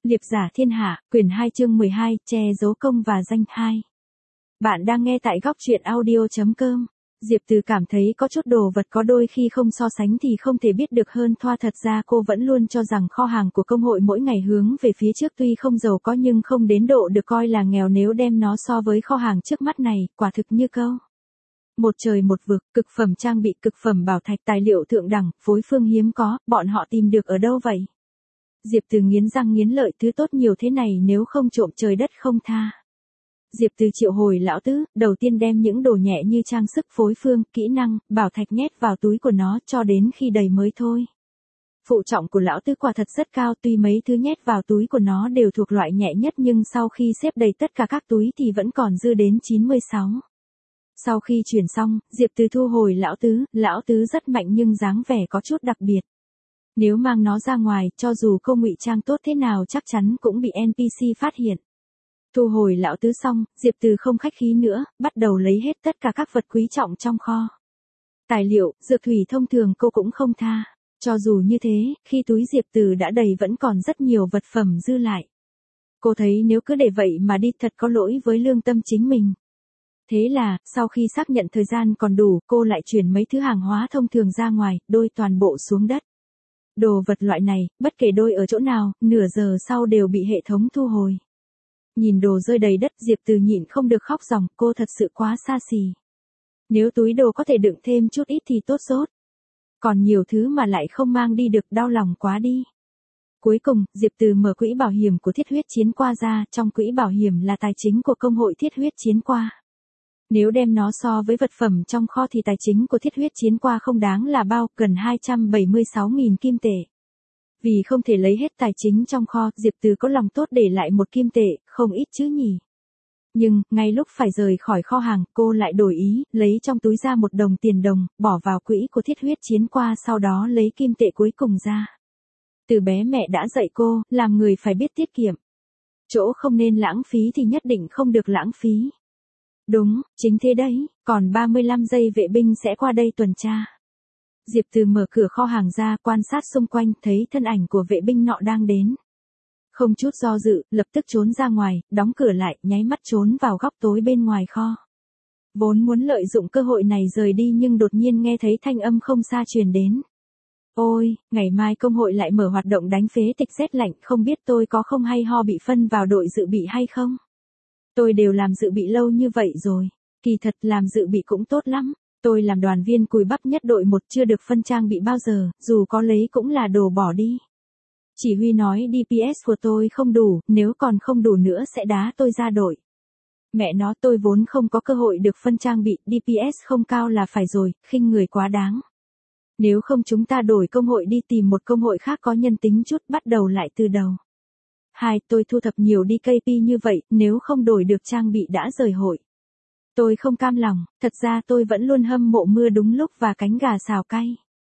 Liệp giả thiên hạ, quyển 2 chương 12, che giấu công và danh 2. Bạn đang nghe tại góc truyện audio.com. Diệp Từ cảm thấy có chút đồ vật có đôi khi không so sánh thì không thể biết được hơn thoa, thật ra cô vẫn luôn cho rằng kho hàng của công hội mỗi ngày hướng về phía trước tuy không giàu có nhưng không đến độ được coi là nghèo, nếu đem nó so với kho hàng trước mắt này, quả thực như câu một trời một vực, cực phẩm trang bị, cực phẩm bảo thạch, tài liệu thượng đẳng, phối phương hiếm có, bọn họ tìm được ở đâu vậy? Diệp Từ nghiến răng nghiến lợi, thứ tốt nhiều thế này nếu không trộm trời đất không tha. Diệp Từ triệu hồi lão tứ, đầu tiên đem những đồ nhẹ như trang sức, phối phương, kỹ năng, bảo thạch nhét vào túi của nó cho đến khi đầy mới thôi. Phụ trọng của lão tứ quả thật rất cao, tuy mấy thứ nhét vào túi của nó đều thuộc loại nhẹ nhất nhưng sau khi xếp đầy tất cả các túi thì vẫn còn dư đến 96. Sau khi chuyển xong, Diệp Từ thu hồi lão tứ rất mạnh nhưng dáng vẻ có chút đặc biệt. Nếu mang nó ra ngoài, cho dù cô ngụy trang tốt thế nào chắc chắn cũng bị NPC phát hiện. Thu hồi lão tứ xong, Diệp Từ không khách khí nữa, bắt đầu lấy hết tất cả các vật quý trọng trong kho. Tài liệu, dược thủy thông thường cô cũng không tha. Cho dù như thế, khi túi Diệp Từ đã đầy vẫn còn rất nhiều vật phẩm dư lại. Cô thấy nếu cứ để vậy mà đi thật có lỗi với lương tâm chính mình. Thế là, sau khi xác nhận thời gian còn đủ, cô lại chuyển mấy thứ hàng hóa thông thường ra ngoài, đôi toàn bộ xuống đất. Đồ vật loại này, bất kể đôi ở chỗ nào, nửa giờ sau đều bị hệ thống thu hồi. Nhìn đồ rơi đầy đất, Diệp Từ nhịn không được khóc ròng, cô thật sự quá xa xỉ. Nếu túi đồ có thể đựng thêm chút ít thì tốt rốt. Còn nhiều thứ mà lại không mang đi được, đau lòng quá đi. Cuối cùng, Diệp Từ mở quỹ bảo hiểm của Thiết Huyết Chiến Qua ra, trong quỹ bảo hiểm là tài chính của công hội Thiết Huyết Chiến Qua. Nếu đem nó so với vật phẩm trong kho thì tài chính của Thiết Huyết Chiến Qua không đáng là bao, gần 276.000 kim tệ. Vì không thể lấy hết tài chính trong kho, Diệp Từ có lòng tốt để lại 1 kim tệ, không ít chứ nhỉ. Nhưng, ngay lúc phải rời khỏi kho hàng, cô lại đổi ý, lấy trong túi ra 1 đồng tiền đồng, bỏ vào quỹ của Thiết Huyết Chiến Qua, sau đó lấy kim tệ cuối cùng ra. Từ bé mẹ đã dạy cô, làm người phải biết tiết kiệm. Chỗ không nên lãng phí thì nhất định không được lãng phí. Đúng, chính thế đấy, còn 35 giây vệ binh sẽ qua đây tuần tra. Diệp Từ mở cửa kho hàng ra, quan sát xung quanh, thấy thân ảnh của vệ binh nọ đang đến. Không chút do dự, lập tức trốn ra ngoài, đóng cửa lại, nháy mắt trốn vào góc tối bên ngoài kho. Vốn muốn lợi dụng cơ hội này rời đi nhưng đột nhiên nghe thấy thanh âm không xa truyền đến. Ôi, ngày mai công hội lại mở hoạt động đánh phế tịch rét lạnh, không biết tôi có không hay ho bị phân vào đội dự bị hay không? Tôi đều làm dự bị lâu như vậy rồi, kỳ thật làm dự bị cũng tốt lắm. Tôi làm đoàn viên cùi bắp nhất đội 1 chưa được phân trang bị bao giờ, dù có lấy cũng là đồ bỏ đi. Chỉ huy nói DPS của tôi không đủ, nếu còn không đủ nữa sẽ đá tôi ra đội. Mẹ nó, tôi vốn không có cơ hội được phân trang bị, DPS không cao là phải rồi, khinh người quá đáng. Nếu không chúng ta đổi công hội đi tìm một công hội khác có nhân tính chút, bắt đầu lại từ đầu. 2. Tôi thu thập nhiều DKP như vậy, nếu không đổi được trang bị đã rời hội. Tôi không cam lòng, thật ra tôi vẫn luôn hâm mộ mưa đúng lúc và cánh gà xào cay.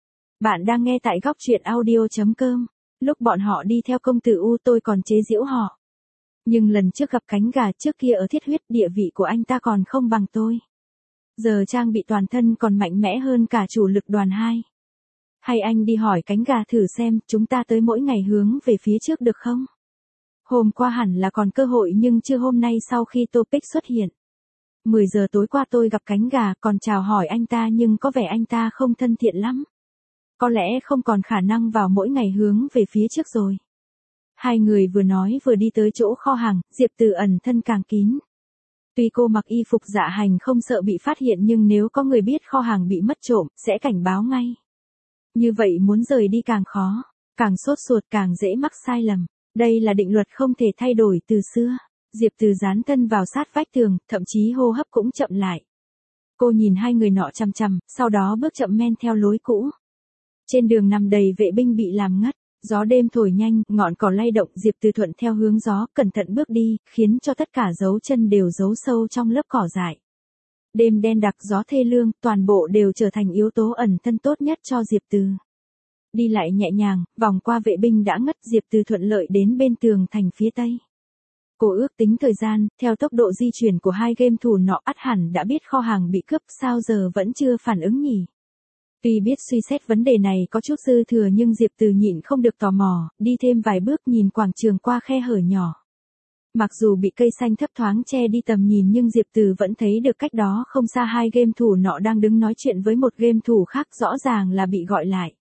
Bạn đang nghe tại góc truyện audio.com. Lúc bọn họ đi theo công tử U tôi còn chế giễu họ. Nhưng lần trước gặp cánh gà trước kia ở Thiết Huyết, địa vị của anh ta còn không bằng tôi. Giờ trang bị toàn thân còn mạnh mẽ hơn cả chủ lực đoàn 2. Hay anh đi hỏi cánh gà thử xem, chúng ta tới mỗi ngày hướng về phía trước được không? Hôm qua hẳn là còn cơ hội nhưng chưa hôm nay sau khi topic xuất hiện. 10 giờ tối qua tôi gặp cánh gà còn chào hỏi anh ta nhưng có vẻ anh ta không thân thiện lắm. Có lẽ không còn khả năng vào mỗi ngày hướng về phía trước rồi. Hai người vừa nói vừa đi tới chỗ kho hàng, Diệp Từ ẩn thân càng kín. Tuy cô mặc y phục dạ hành không sợ bị phát hiện nhưng nếu có người biết kho hàng bị mất trộm, sẽ cảnh báo ngay. Như vậy muốn rời đi càng khó, càng sốt ruột càng dễ mắc sai lầm. Đây là định luật không thể thay đổi từ xưa. Diệp Từ dán thân vào sát vách tường, thậm chí hô hấp cũng chậm lại. Cô nhìn hai người nọ chằm chằm, sau đó bước chậm men theo lối cũ. Trên đường nằm đầy vệ binh bị làm ngất, gió đêm thổi nhanh, ngọn cỏ lay động, Diệp Từ thuận theo hướng gió, cẩn thận bước đi, khiến cho tất cả dấu chân đều giấu sâu trong lớp cỏ dại. Đêm đen đặc, gió thê lương, toàn bộ đều trở thành yếu tố ẩn thân tốt nhất cho Diệp Từ. Đi lại nhẹ nhàng, vòng qua vệ binh đã ngất, Diệp Từ thuận lợi đến bên tường thành phía tây. Cô ước tính thời gian, theo tốc độ di chuyển của hai game thủ nọ ắt hẳn đã biết kho hàng bị cướp, sao giờ vẫn chưa phản ứng nhỉ? Tuy biết suy xét vấn đề này có chút dư thừa nhưng Diệp Từ nhịn không được tò mò, đi thêm vài bước nhìn quảng trường qua khe hở nhỏ. Mặc dù bị cây xanh thấp thoáng che đi tầm nhìn nhưng Diệp Từ vẫn thấy được cách đó không xa hai game thủ nọ đang đứng nói chuyện với một game thủ khác, rõ ràng là bị gọi lại.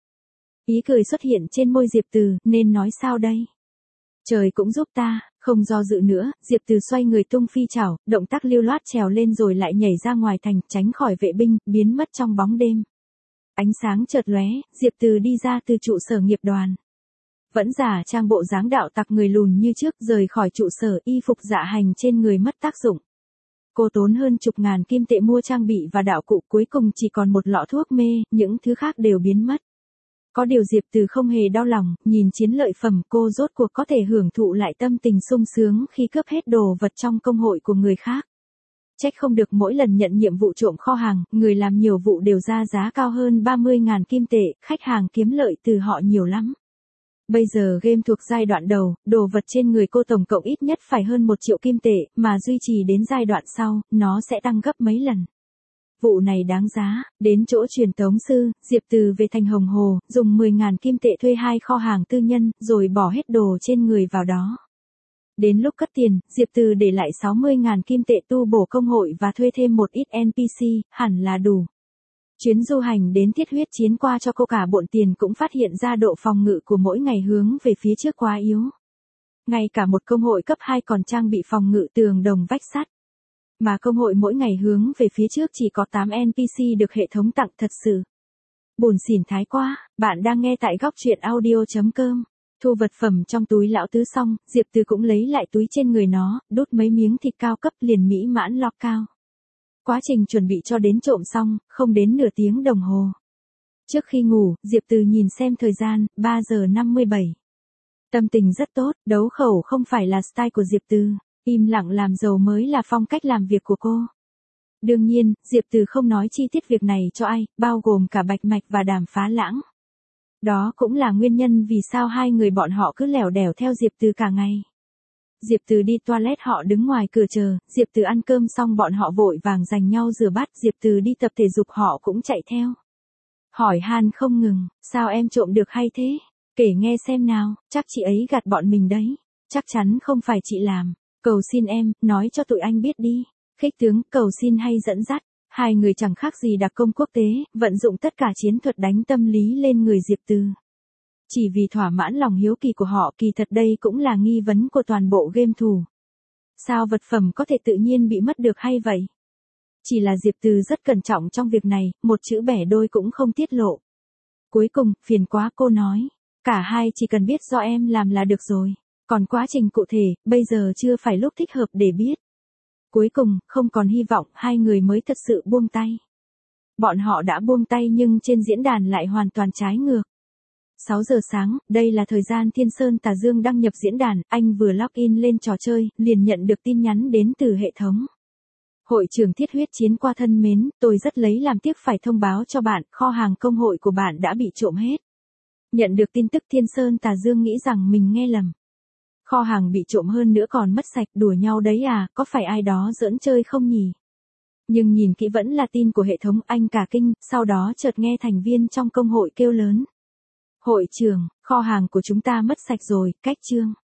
Ý cười xuất hiện trên môi Diệp Từ, nên nói sao đây? Trời cũng giúp ta, không do dự nữa, Diệp Từ xoay người tung phi chảo, động tác lưu loát trèo lên rồi lại nhảy ra ngoài thành, tránh khỏi vệ binh, biến mất trong bóng đêm. Ánh sáng chợt lóe, Diệp Từ đi ra từ trụ sở nghiệp đoàn. Vẫn giả trang bộ dáng đạo tặc người lùn như trước, rời khỏi trụ sở, y phục dạ hành trên người mất tác dụng. Cô tốn hơn chục ngàn kim tệ mua trang bị và đạo cụ, cuối cùng chỉ còn một lọ thuốc mê, những thứ khác đều biến mất. Có điều Diệp Từ không hề đau lòng, nhìn chiến lợi phẩm, cô rốt cuộc có thể hưởng thụ lại tâm tình sung sướng khi cướp hết đồ vật trong công hội của người khác. Trách không được mỗi lần nhận nhiệm vụ trộm kho hàng, người làm nhiều vụ đều ra giá cao hơn 30.000 kim tệ, khách hàng kiếm lợi từ họ nhiều lắm. Bây giờ game thuộc giai đoạn đầu, đồ vật trên người cô tổng cộng ít nhất phải hơn 1 triệu kim tệ, mà duy trì đến giai đoạn sau, nó sẽ tăng gấp mấy lần. Vụ này đáng giá, đến chỗ truyền tống sư, Diệp Từ về thành Hồng Hồ, dùng 10.000 kim tệ thuê 2 kho hàng tư nhân, rồi bỏ hết đồ trên người vào đó. Đến lúc cất tiền, Diệp Từ để lại 60.000 kim tệ tu bổ công hội và thuê thêm một ít NPC, hẳn là đủ. Chuyến du hành đến thiết huyết chiến qua cho cô cả bộn tiền cũng phát hiện ra độ phòng ngự của mỗi ngày hướng về phía trước quá yếu. Ngay cả một công hội cấp 2 còn trang bị phòng ngự tường đồng vách sắt. Mà công hội mỗi ngày hướng về phía trước chỉ có 8 NPC được hệ thống tặng, thật sự buồn xỉn thái quá. Bạn đang nghe tại góc truyện audio.com. Thu vật phẩm trong túi lão tứ xong, Diệp Từ cũng lấy lại túi trên người nó, đút mấy miếng thịt cao cấp liền mỹ mãn lọc cao. Quá trình chuẩn bị cho đến trộm xong, không đến nửa tiếng đồng hồ. Trước khi ngủ, Diệp Từ nhìn xem thời gian, 3 giờ 57. Tâm tình rất tốt, đấu khẩu không phải là style của Diệp Từ, im lặng làm giàu mới là phong cách làm việc của cô. Đương nhiên, Diệp Từ không nói chi tiết việc này cho ai, bao gồm cả Bạch Mạch và Đàm Phá Lãng. Đó cũng là nguyên nhân vì sao hai người bọn họ cứ lèo đèo theo Diệp Từ cả ngày. Diệp Từ đi toilet họ đứng ngoài cửa chờ, Diệp Từ ăn cơm xong bọn họ vội vàng giành nhau rửa bát, Diệp Từ đi tập thể dục họ cũng chạy theo. Hỏi han không ngừng, sao em trộm được hay thế? Kể nghe xem nào, chắc chị ấy gạt bọn mình đấy. Chắc chắn không phải chị làm. Cầu xin em, nói cho tụi anh biết đi. Khích tướng, cầu xin hay dẫn dắt. Hai người chẳng khác gì đặc công quốc tế, vận dụng tất cả chiến thuật đánh tâm lý lên người Diệp Từ. Chỉ vì thỏa mãn lòng hiếu kỳ của họ, kỳ thật đây cũng là nghi vấn của toàn bộ game thủ. Sao vật phẩm có thể tự nhiên bị mất được hay vậy? Chỉ là Diệp Từ rất cẩn trọng trong việc này, một chữ bẻ đôi cũng không tiết lộ. Cuối cùng, phiền quá, cô nói. Cả hai chỉ cần biết do em làm là được rồi. Còn quá trình cụ thể, bây giờ chưa phải lúc thích hợp để biết. Cuối cùng, không còn hy vọng, hai người mới thật sự buông tay. Bọn họ đã buông tay nhưng trên diễn đàn lại hoàn toàn trái ngược. 6 giờ sáng, đây là thời gian Thiên Sơn Tà Dương đăng nhập diễn đàn, anh vừa login lên trò chơi, liền nhận được tin nhắn đến từ hệ thống. Hội trưởng Thiết Huyết Chiến qua thân mến, tôi rất lấy làm tiếc phải thông báo cho bạn, kho hàng công hội của bạn đã bị trộm hết. Nhận được tin tức Thiên Sơn Tà Dương nghĩ rằng mình nghe lầm. Kho hàng bị trộm hơn nữa còn mất sạch, đùa nhau đấy à, có phải ai đó giỡn chơi không nhỉ? Nhưng nhìn kỹ vẫn là tin của hệ thống, anh cả kinh, sau đó chợt nghe thành viên trong công hội kêu lớn. Hội trưởng, kho hàng của chúng ta mất sạch rồi, cách chương.